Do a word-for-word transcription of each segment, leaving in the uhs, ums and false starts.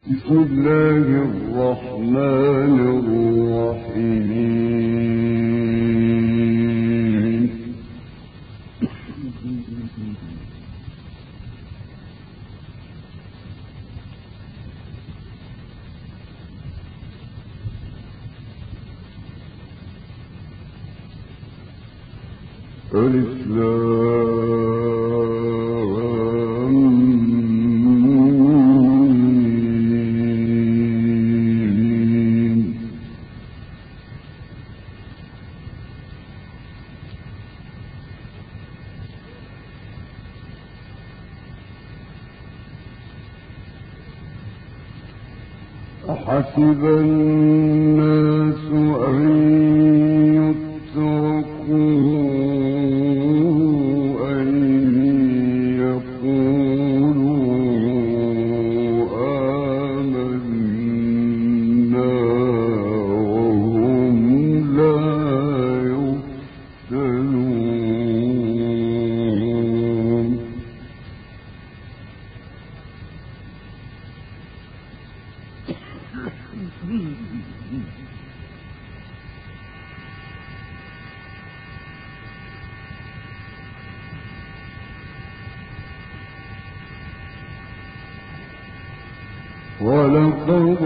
بسم الله الرحمن الرحيم. ألف أحسب الناس أن يتركوا أن يقولوا آمنا وهم لا يفتنون. ولقد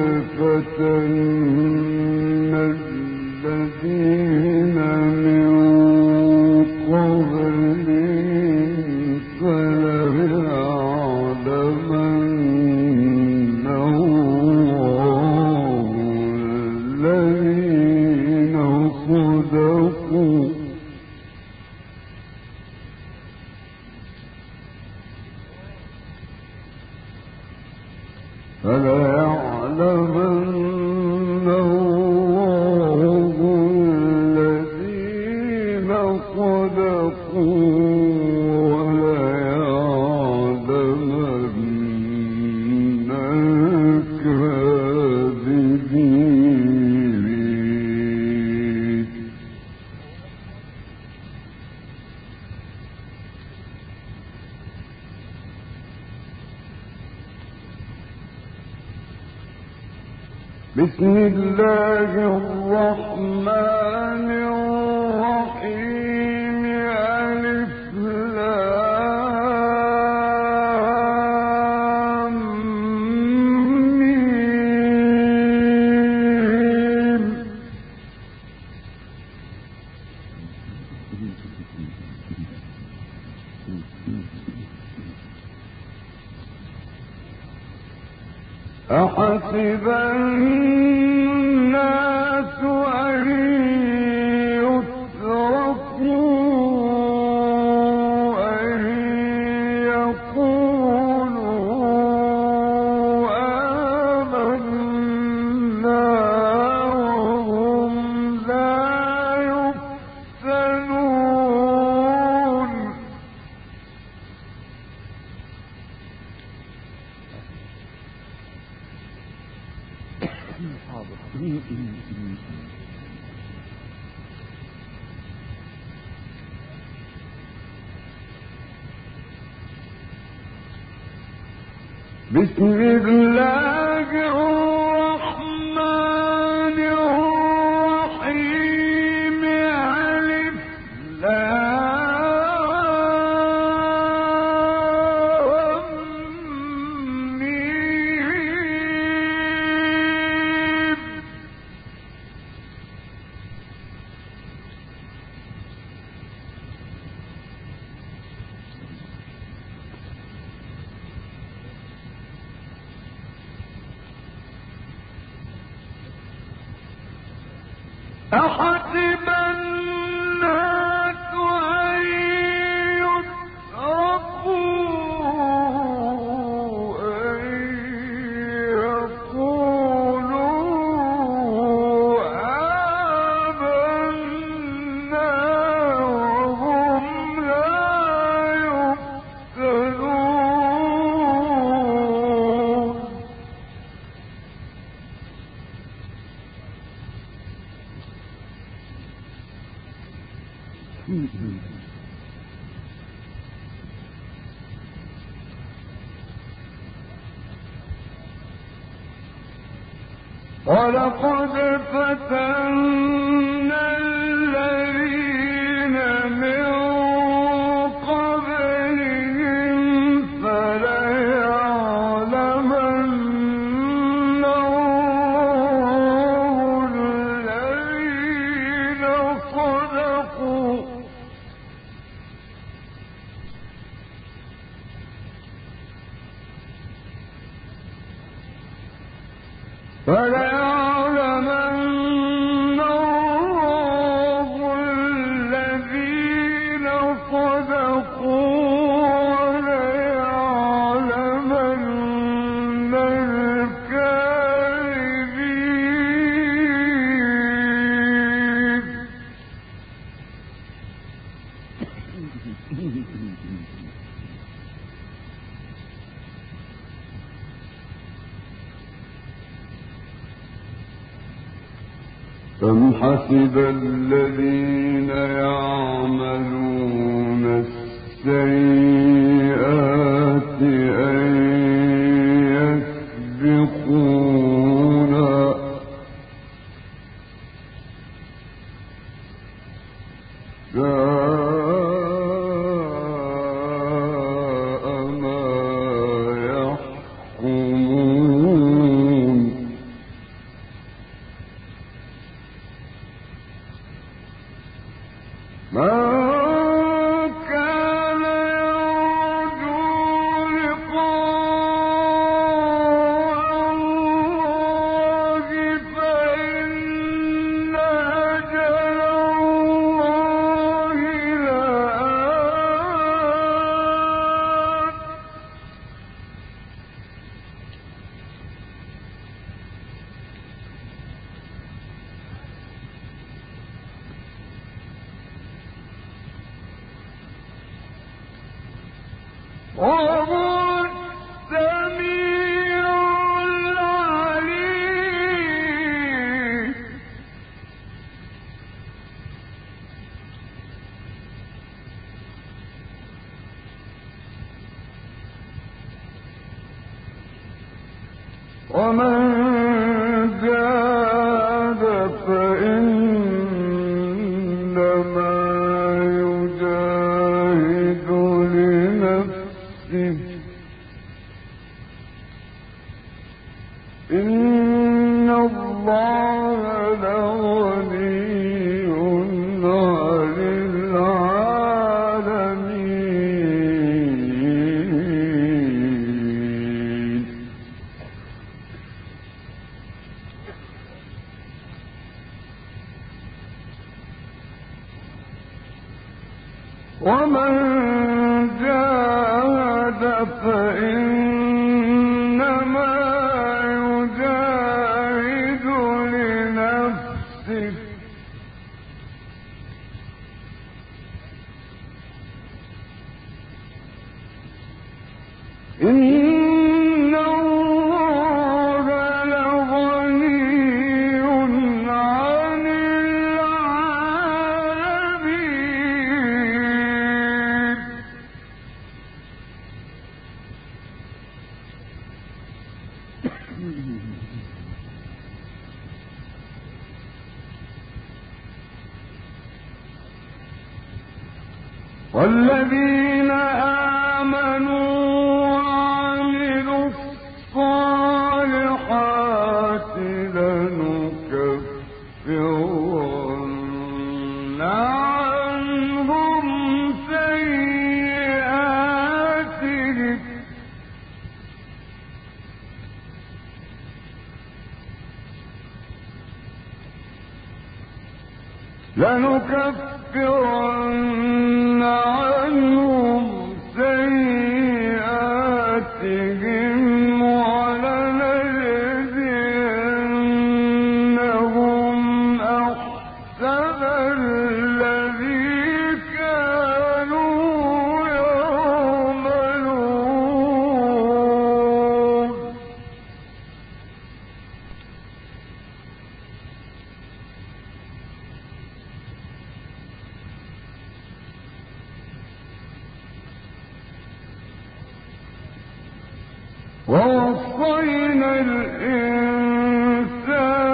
فتنا الذين من قبلهم فليعلمن الله الذين صدقوا فليعلمن الله الذين صدقوا وليعلمن الكاذبين. بسم الله الرحمن الرحيم. ألف لام ميم. أحسب الناس أن يتركوا أن يقولوا آمنا وهم لا يفتنون. بسم الله الرحمن الرحيم. ألف لام ميم. أحسب الناس أن يتركوا أن يقولوا آمنا وهم لا يفتنون. ولقد فتنا الذين من قبلهم فليعلمن الله الذين صدقوا فليعلمن الله الذين صدقوا وليعلمن الكاذبين. أم حسب الذين يعملون السيئات أن يسبقونا ساء ما يحكمون. من كان يرجو لقاء الله فإن أجل الله لآت. وهو السميع العليم. ومن جاهد فإنما يجاهد لنفسه إن الله لغني عن العالمين. ومن جاهد فإنما يجاهد لنفسه إن الله لغني عن العالمين. والذين آمنوا وعملوا الصالحات لنكفرن عنهم سيئاتهم لنكفرن عنهم سيئاتهم ولنجزينهم أحسن الذي كانوا يعملون. ووصينا الإنسان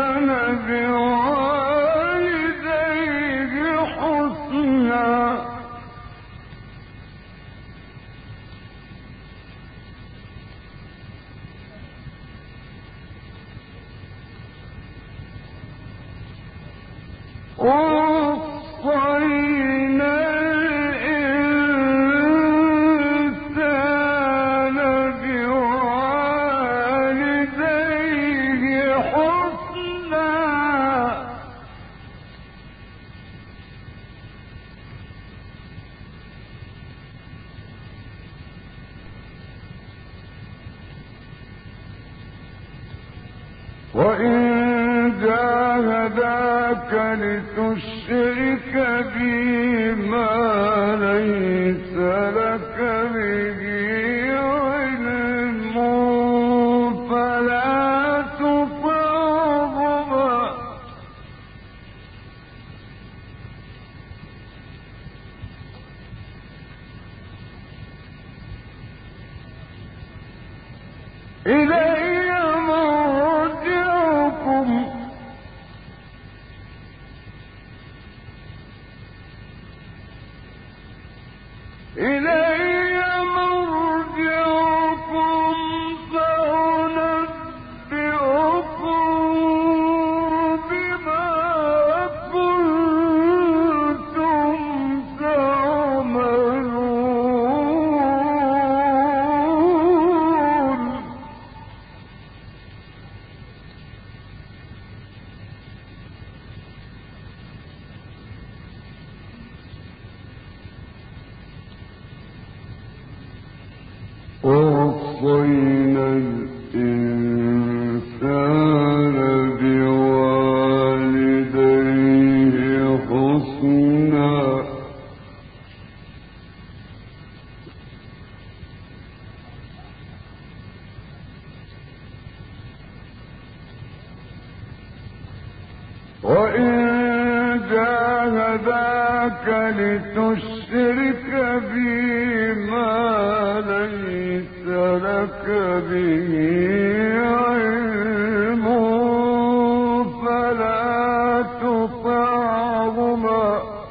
ووصينا الإنسان بوالديه حسنا وإن جاهداك لتشرك بي ما ليس لك به علم فلا تطعهما إلي مرجعكم إلي مرجعكم فأنبئكم بما كنتم تعملون ووصينا الإنسان بوالديه حسنا وإن جاهداك لتشرك بي ما ليس لك به علم فلا تطعهما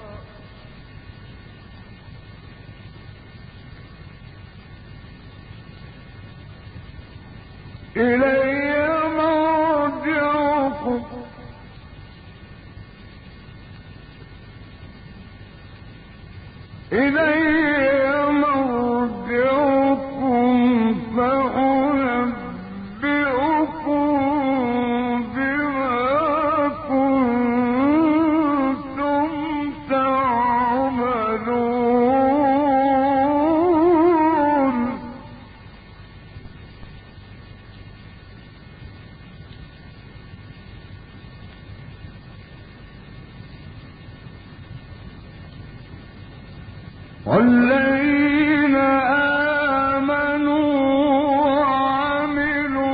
إلي مرجعكم إلي مرجعكم فأنبئكم بما كنتم تعملون والذين آمنوا وعملوا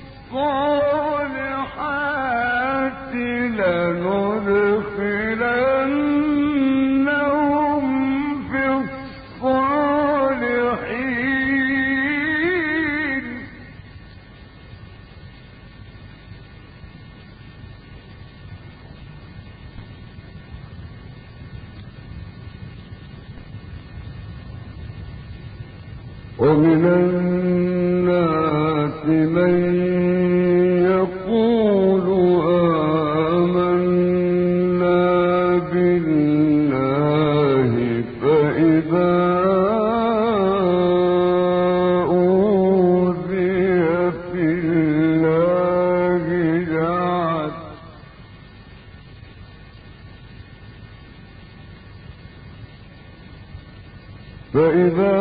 الصالحات لندخلنهم في الصالحين ومن الناس من يقول آمنا بالله فإذا أوذي في الله جعل فإذا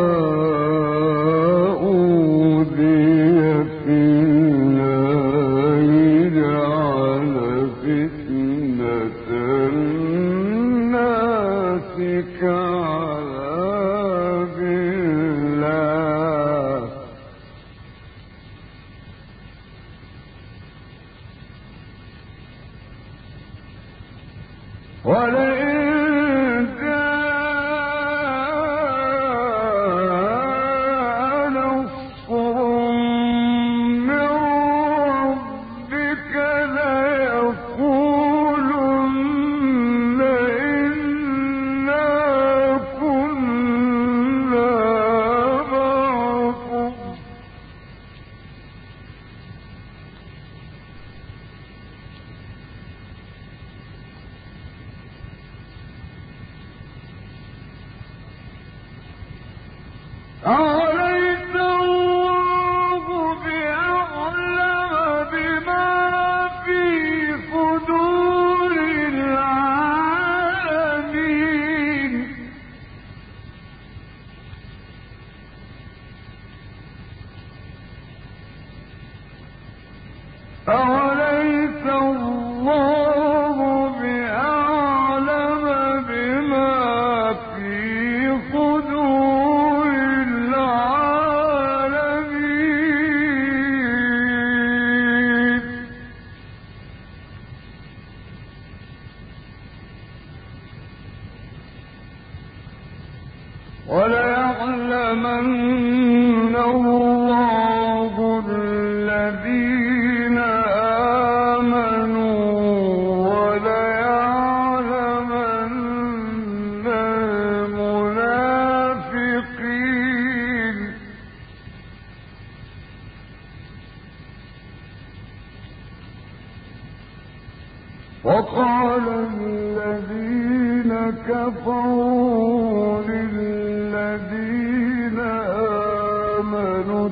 ولئن جاء نصر من ربك ليقولن إنا كنا معكم أوليس الله بأعلم بما في صدور العالمين وليعلمن الله الذين آمنوا وليعلمن المنافقين وقال الذين كفروا للذين آمنوا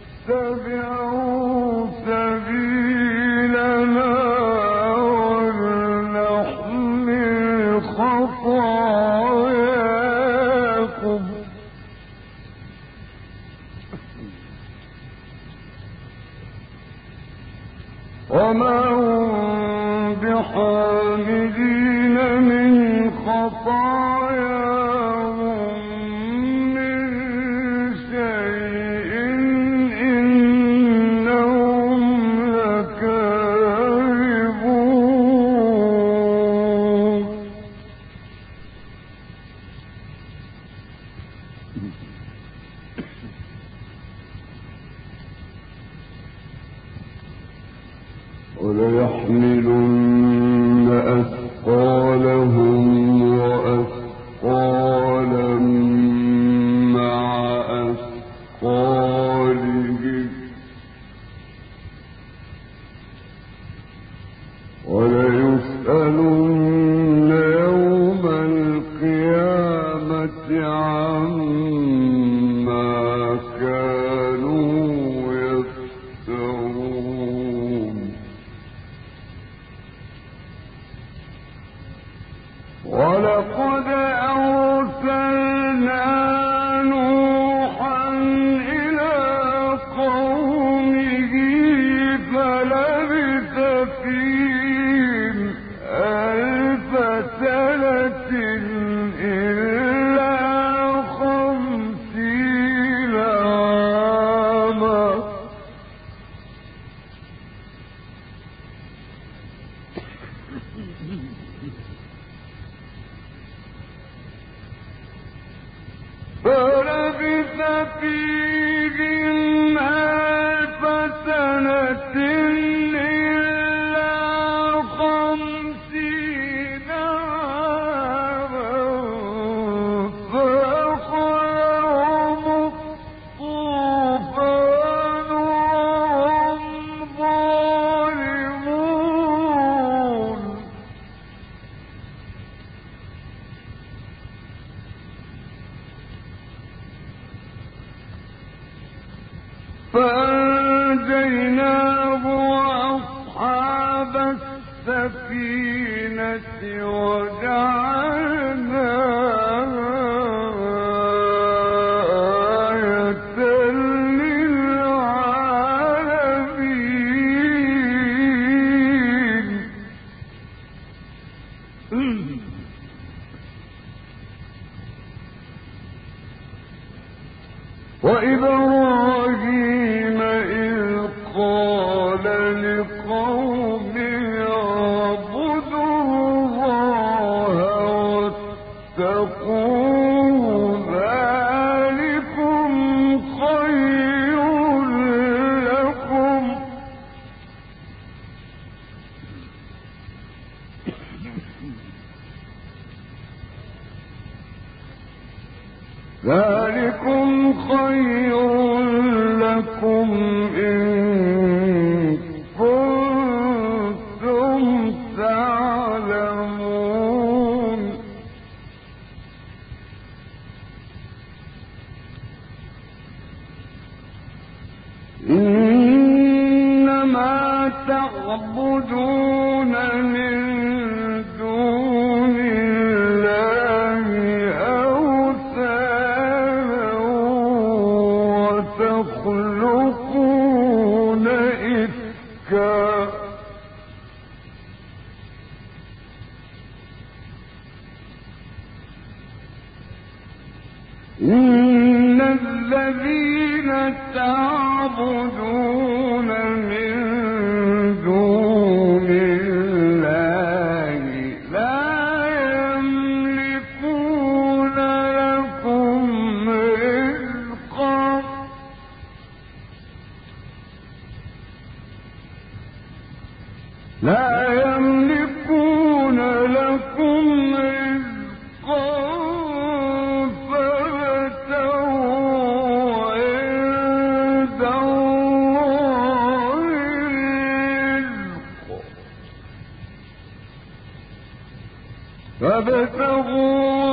اتبعوا سبيلنا ولنحمل خطاياكم وما هم بحاملين من خطاياهم من شيء إنهم لكاذبون وليحملن أثقالهم وأثقالا مع أثقالهم وليسألن يوم القيامة عما كانوا يفترون ولقد أرسلنا نوحا إلى قومه فلبث فيهم ألف سنة إلا خمسين عاما فلبث فيهم ألف سنة إلا خمسين عاما فأخذهم الطوفان وهم ظالمون فأنجيناه وأصحاب السفينة وجعلناها آية للعالمين وإبراهيم إذ قال لقومه اعبدوا الله واتقوه ذلكم خير لكم ذلكم خير لكم إن كنتم تعلمون إنما تعبدون من دون الله أوثانا وتخلقون إفكا إن الذين تعبدون من دون الله لا يملكون لكم رزقا لا يملكون لكم رزقا فابتغوا عند الله الرزق فابتغوا